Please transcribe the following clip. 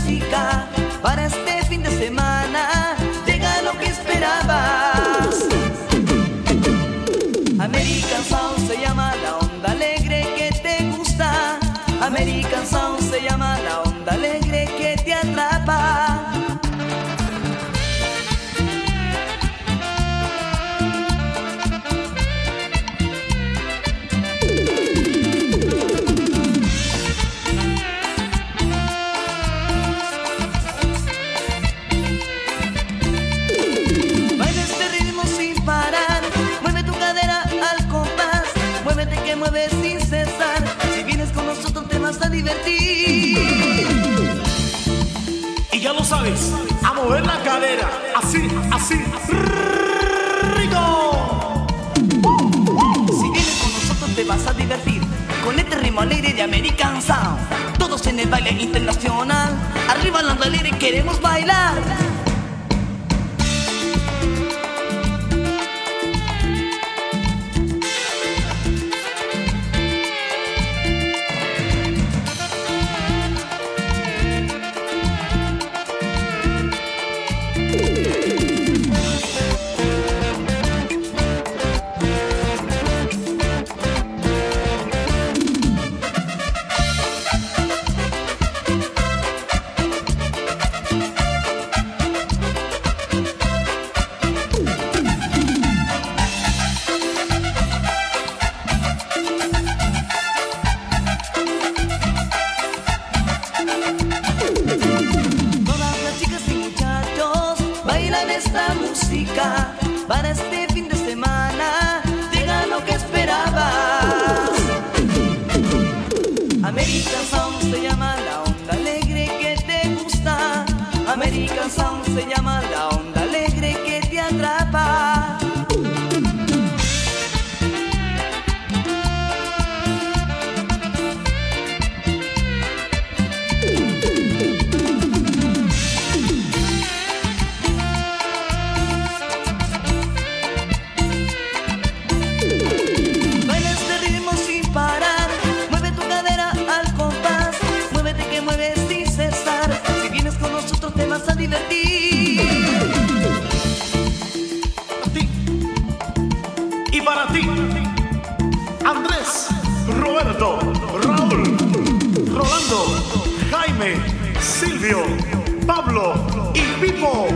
música para este fin de semana. Llega lo que esperabas. American Sound se llama la onda alegre que te gusta. American Sound se llama la onda alegre que te atrapa. Baila este ritmo sin parar, mueve tu cadera al compás, muévete que mueves sin cesar. Si vienes con nosotros te vas a divertir. Y ya lo sabes, a mover la cadera, así, así, rico. Si vienes con nosotros te vas a divertir con este ritmo alegre de American Sound. Todos en el baile internacional, arriba la onda alegre queremos bailar. Esta música para este fin de semana. Llega lo que esperabas. American Sound se llama la onda alegre que te gusta. American Sound se llama la onda alegre que te atrapa. A divertir. A ti. Y para ti, Andrés, Roberto, Raúl, Rolando, Jaime, Silvio, Pablo y Pipo.